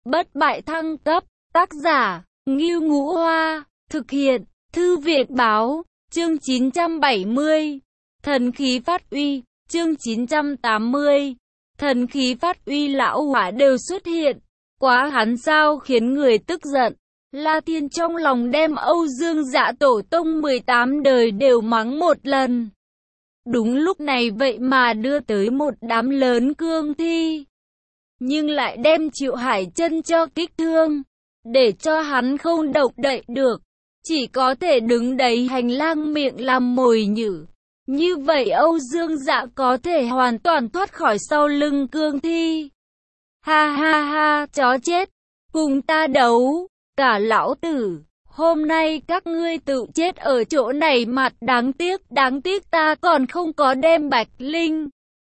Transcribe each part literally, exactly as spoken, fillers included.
Bất bại thăng cấp, tác giả, Ngưu Ngũ Hoa, thực hiện, Thư viện báo, chương chín trăm bảy mươi, thần khí phát uy, chương chín trăm tám mươi, thần khí phát uy lão hỏa đều xuất hiện, quá hắn sao khiến người tức giận. La Thiên trong lòng đem Âu Dương Dạ tổ tông mười tám đời đều mắng một lần. Đúng lúc này vậy mà đưa tới một đám lớn cương thi, nhưng lại đem Triệu Hải Chân cho kích thương, để cho hắn không động đậy được, chỉ có thể đứng đấy hành lang miệng làm mồi nhử. Như vậy Âu Dương Dạ có thể hoàn toàn thoát khỏi sau lưng cương thi. Ha ha ha, chó chết, cùng ta đấu, cả lão tử, hôm nay các ngươi tự chết ở chỗ này mặt đáng tiếc, đáng tiếc ta còn không có đem Bạch Linh.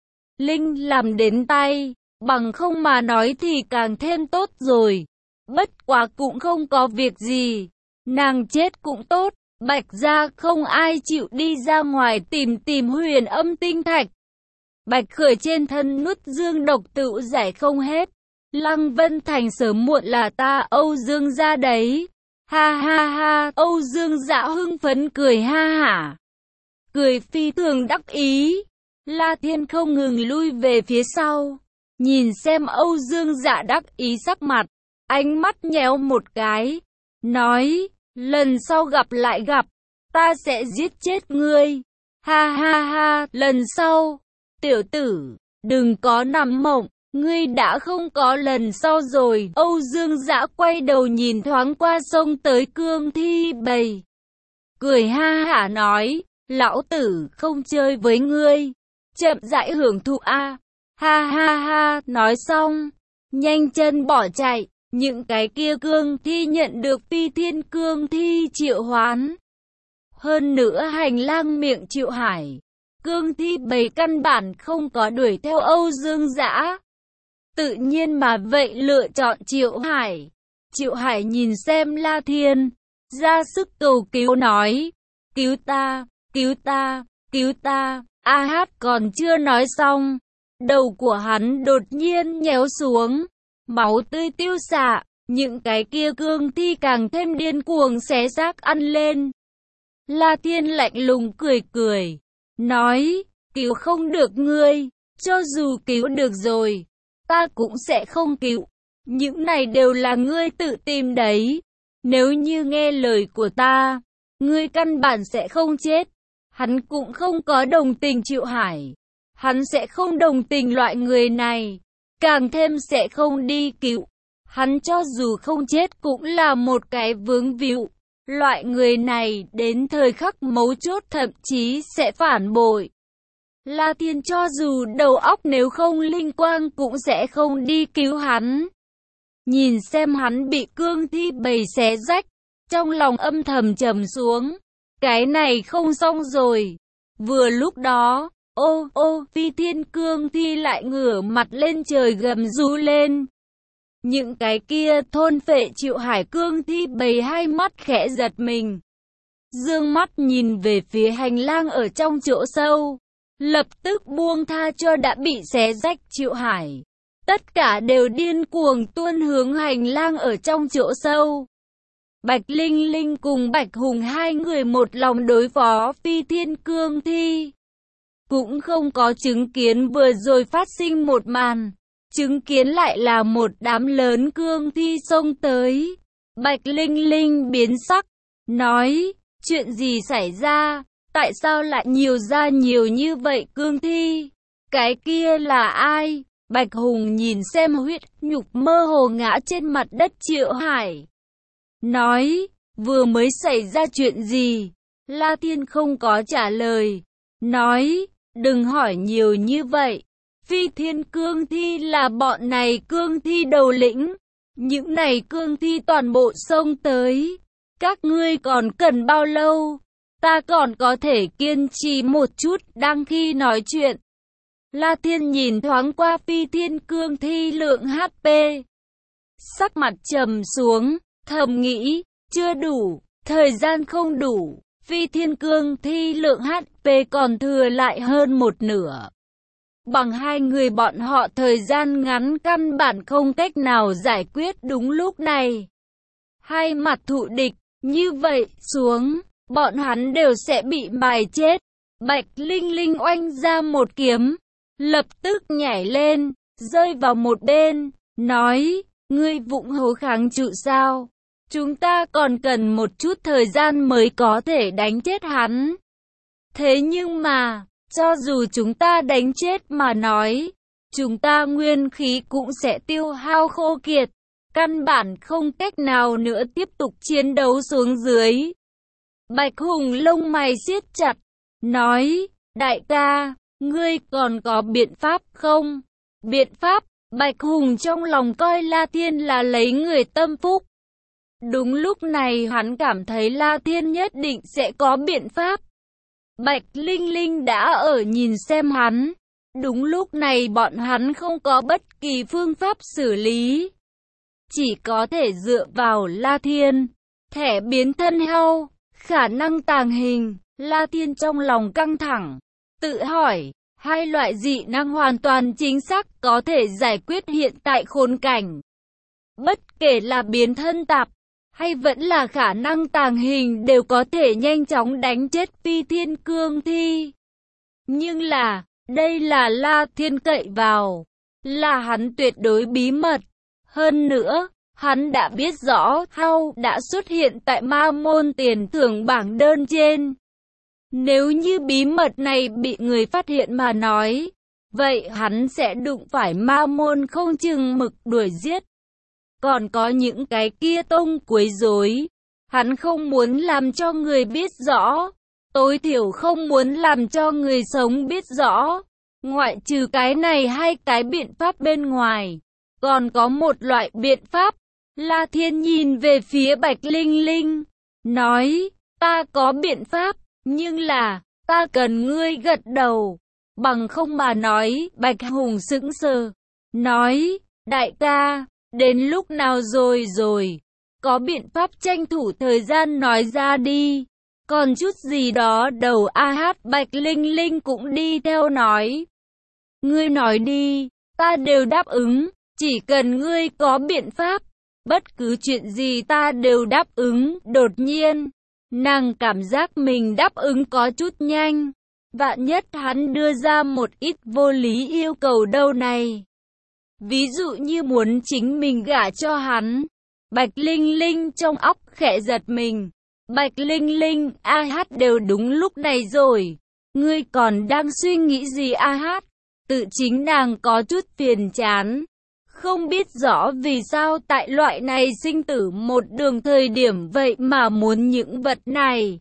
Linh làm đến tay, bằng không mà nói thì càng thêm tốt rồi. Bất quá cũng không có việc gì, nàng chết cũng tốt, Bạch gia không ai chịu đi ra ngoài tìm tìm huyền âm tinh thạch. Bạch Khởi trên thân nuốt dương độc tự giải không hết. Lăng Vân Thành sớm muộn là ta Âu Dương gia đấy. Ha ha ha, Âu Dương Dạ hưng phấn cười ha hả. Cười phi thường đắc ý. La Thiên không ngừng lui về phía sau, nhìn xem Âu Dương Dạ đắc ý sắc mặt, ánh mắt nhéo một cái, nói, lần sau gặp lại gặp, ta sẽ giết chết ngươi. Ha ha ha, lần sau, tiểu tử, đừng có nằm mộng, ngươi đã không có lần sau rồi. Âu Dương Dạ quay đầu nhìn thoáng qua sông tới cương thi bầy, cười ha hả nói, lão tử không chơi với ngươi, chậm rãi hưởng thụ a. Ha ha ha, nói xong, nhanh chân bỏ chạy. Những cái kia cương thi nhận được Phi Thiên cương thi triệu hoán. Hơn nữa hành lang miệng Triệu Hải, cương thi bầy căn bản không có đuổi theo Âu Dương Dã. Tự nhiên mà vậy lựa chọn Triệu Hải. Triệu Hải nhìn xem La Thiên, ra sức cầu cứu nói, cứu ta, cứu ta, cứu ta. A Hát còn chưa nói xong, đầu của hắn đột nhiên nhéo xuống, máu tươi tiêu xạ, những cái kia cương thi càng thêm điên cuồng xé xác ăn lên. La Thiên lạnh lùng cười cười, nói, cứu không được ngươi, cho dù cứu được rồi, ta cũng sẽ không cứu. Những này đều là ngươi tự tìm đấy, nếu như nghe lời của ta, ngươi căn bản sẽ không chết. Hắn cũng không có đồng tình Triệu Hải, hắn sẽ không đồng tình loại người này, càng thêm sẽ không đi cứu. Hắn cho dù không chết cũng là một cái vướng víu. Loại người này đến thời khắc mấu chốt thậm chí sẽ phản bội. La Thiên cho dù đầu óc nếu không linh quang cũng sẽ không đi cứu hắn. Nhìn xem hắn bị cương thi bầy xé rách, trong lòng âm thầm trầm xuống. Cái này không xong rồi. Vừa lúc đó, ô ô, Phi Thiên cương thi lại ngửa mặt lên trời gầm rú lên. Những cái kia thôn phệ Triệu Hải cương thi bầy hai mắt khẽ giật mình, dương mắt nhìn về phía hành lang ở trong chỗ sâu, lập tức buông tha cho đã bị xé rách Triệu Hải. Tất cả đều điên cuồng tuôn hướng hành lang ở trong chỗ sâu. Bạch Linh Linh cùng Bạch Hùng hai người một lòng đối phó Phi Thiên cương thi, cũng không có chứng kiến vừa rồi phát sinh một màn. Chứng kiến lại là một đám lớn cương thi xông tới. Bạch Linh Linh biến sắc, nói, chuyện gì xảy ra, tại sao lại nhiều ra nhiều như vậy cương thi, cái kia là ai? Bạch Hùng nhìn xem huyết nhục mơ hồ ngã trên mặt đất Triệu Hải, nói, vừa mới xảy ra chuyện gì? La Thiên không có trả lời, nói, đừng hỏi nhiều như vậy. Phi Thiên cương thi là bọn này cương thi đầu lĩnh. Những này cương thi toàn bộ xông tới. Các ngươi còn cần bao lâu? Ta còn có thể kiên trì một chút. Đang khi nói chuyện, La Thiên nhìn thoáng qua Phi Thiên cương thi lượng hát pê, sắc mặt trầm xuống, thầm nghĩ, chưa đủ, thời gian không đủ. Phi Thiên cương thi lượng hát pê còn thừa lại hơn một nửa. Bằng hai người bọn họ thời gian ngắn căn bản không cách nào giải quyết đúng lúc này. Hai mặt thù địch, như vậy xuống, bọn hắn đều sẽ bị mài chết. Bạch Linh Linh oanh ra một kiếm, lập tức nhảy lên, rơi vào một bên, nói, ngươi vụng hố kháng trụ sao? Chúng ta còn cần một chút thời gian mới có thể đánh chết hắn. Thế nhưng mà, cho dù chúng ta đánh chết mà nói, chúng ta nguyên khí cũng sẽ tiêu hao khô kiệt, căn bản không cách nào nữa tiếp tục chiến đấu xuống dưới. Bạch Hùng lông mày siết chặt, nói, đại ca, ngươi còn có biện pháp không? Biện pháp, Bạch Hùng trong lòng coi La Thiên là lấy người tâm phúc. Đúng lúc này hắn cảm thấy La Thiên nhất định sẽ có biện pháp. Bạch Linh Linh đã ở nhìn xem hắn. Đúng lúc này bọn hắn không có bất kỳ phương pháp xử lý. Chỉ có thể dựa vào La Thiên. Thẻ biến thân heo, khả năng tàng hình. La Thiên trong lòng căng thẳng, tự hỏi, hai loại dị năng hoàn toàn chính xác có thể giải quyết hiện tại khốn cảnh. Bất kể là biến thân tạp, hay vẫn là khả năng tàng hình đều có thể nhanh chóng đánh chết Phi Thiên Cương Thi. Nhưng là, đây là La Thiên cậy vào, là hắn tuyệt đối bí mật. Hơn nữa, hắn đã biết rõ Hao đã xuất hiện tại Ma Môn tiền thưởng bảng đơn trên. Nếu như bí mật này bị người phát hiện mà nói, vậy hắn sẽ đụng phải Ma Môn không chừng mực đuổi giết. Còn có những cái kia tông quấy rối, hắn không muốn làm cho người biết rõ, tối thiểu không muốn làm cho người sống biết rõ. Ngoại trừ cái này hai cái biện pháp bên ngoài, còn có một loại biện pháp. La Thiên nhìn về phía Bạch Linh Linh, nói, ta có biện pháp, nhưng là, ta cần ngươi gật đầu. Bằng không mà nói, Bạch Hùng sững sờ, nói, đại ca, đến lúc nào rồi rồi, có biện pháp tranh thủ thời gian nói ra đi. Còn chút gì đó đầu a hát Bạch Linh Linh cũng đi theo nói. Ngươi nói đi, ta đều đáp ứng, chỉ cần ngươi có biện pháp, bất cứ chuyện gì ta đều đáp ứng. Đột nhiên, nàng cảm giác mình đáp ứng có chút nhanh. Vạn nhất hắn đưa ra một ít vô lý yêu cầu đâu này. Ví dụ như muốn chính mình gả cho hắn. Bạch Linh Linh trong óc khẽ giật mình. Bạch Linh Linh, a hát đều đúng lúc này rồi. Ngươi còn đang suy nghĩ gì a hát? Tự chính nàng có chút phiền chán. Không biết rõ vì sao tại loại này sinh tử một đường thời điểm vậy mà muốn những vật này.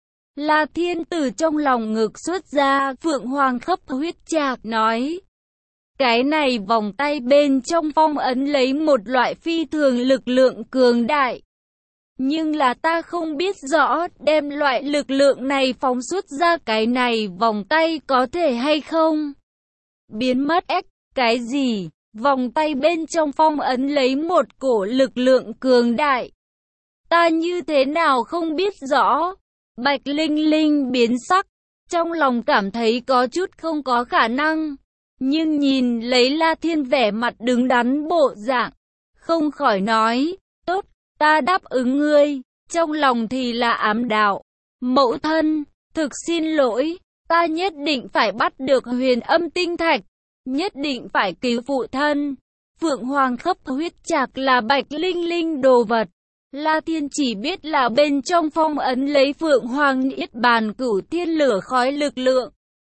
La Thiên từ trong lòng ngực xuất ra Phượng Hoàng khắp huyết trạc nói. Cái này vòng tay bên trong phong ấn lấy một loại phi thường lực lượng cường đại. Nhưng là ta không biết rõ đem loại lực lượng này phóng xuất ra cái này vòng tay có thể hay không. Biến mất ếch, cái gì? Vòng tay bên trong phong ấn lấy một cổ lực lượng cường đại. Ta như thế nào không biết rõ. Bạch Linh Linh biến sắc, trong lòng cảm thấy có chút không có khả năng. Nhưng nhìn lấy La Thiên vẻ mặt đứng đắn bộ dạng, không khỏi nói, tốt, ta đáp ứng ngươi. Trong lòng thì là ám đạo, mẫu thân, thực xin lỗi, ta nhất định phải bắt được Huyền Âm Tinh Thạch, nhất định phải cứu phụ thân. Phượng Hoàng khắp huyết trạc là Bạch Linh Linh đồ vật. La Thiên chỉ biết là bên trong phong ấn lấy Phượng Hoàng Niết Bàn Cửu Thiên lửa khói lực lượng.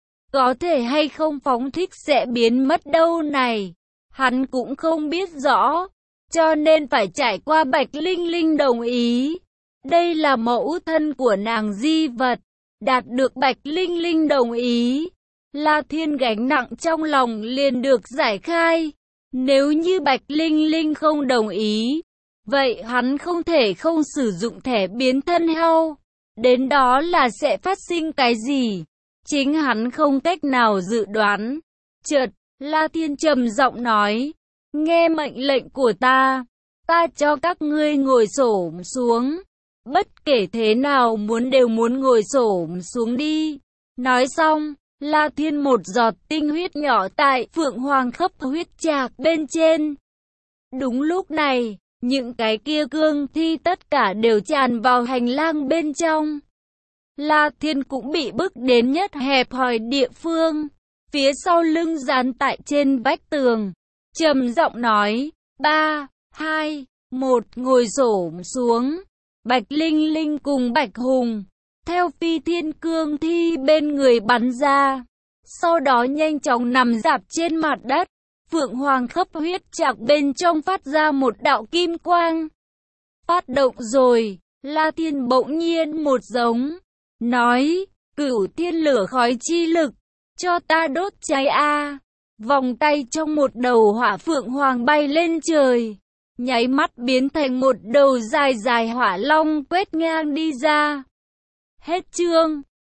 Có thể hay không phóng thích sẽ biến mất đâu này. Hắn cũng không biết rõ. Cho nên phải trải qua Bạch Linh Linh đồng ý. Đây là mẫu thân của nàng di vật. Đạt được Bạch Linh Linh đồng ý. La Thiên gánh nặng trong lòng liền được giải khai. Nếu như Bạch Linh Linh không đồng ý, vậy hắn không thể không sử dụng thẻ biến thân heo. Đến đó là sẽ phát sinh cái gì? Chính hắn không cách nào dự đoán. Chợt, La Thiên trầm giọng nói, nghe mệnh lệnh của ta, ta cho các ngươi ngồi xổm xuống. Bất kể thế nào muốn đều muốn ngồi xổm xuống đi. Nói xong, La Thiên một giọt tinh huyết nhỏ tại Phượng Hoàng khắp huyết trạc bên trên. Đúng lúc này, những cái kia cương thi tất cả đều tràn vào hành lang bên trong. La Thiên cũng bị bức đến nhất hẹp hòi địa phương, phía sau lưng dán tại trên vách tường, trầm giọng nói, ba, hai, một, ngồi xổm xuống. Bạch Linh Linh cùng Bạch Hùng, theo phi thiên cương thi bên người bắn ra, sau đó nhanh chóng nằm rạp trên mặt đất. Phượng Hoàng khắp huyết trạc bên trong phát ra một đạo kim quang. Phát động rồi, La Thiên bỗng nhiên một giống, nói, cửu thiên lửa khói chi lực, cho ta đốt cháy a. Vòng tay trong một đầu hỏa phượng hoàng bay lên trời, nháy mắt biến thành một đầu dài dài hỏa long quét ngang đi ra. Hết chương.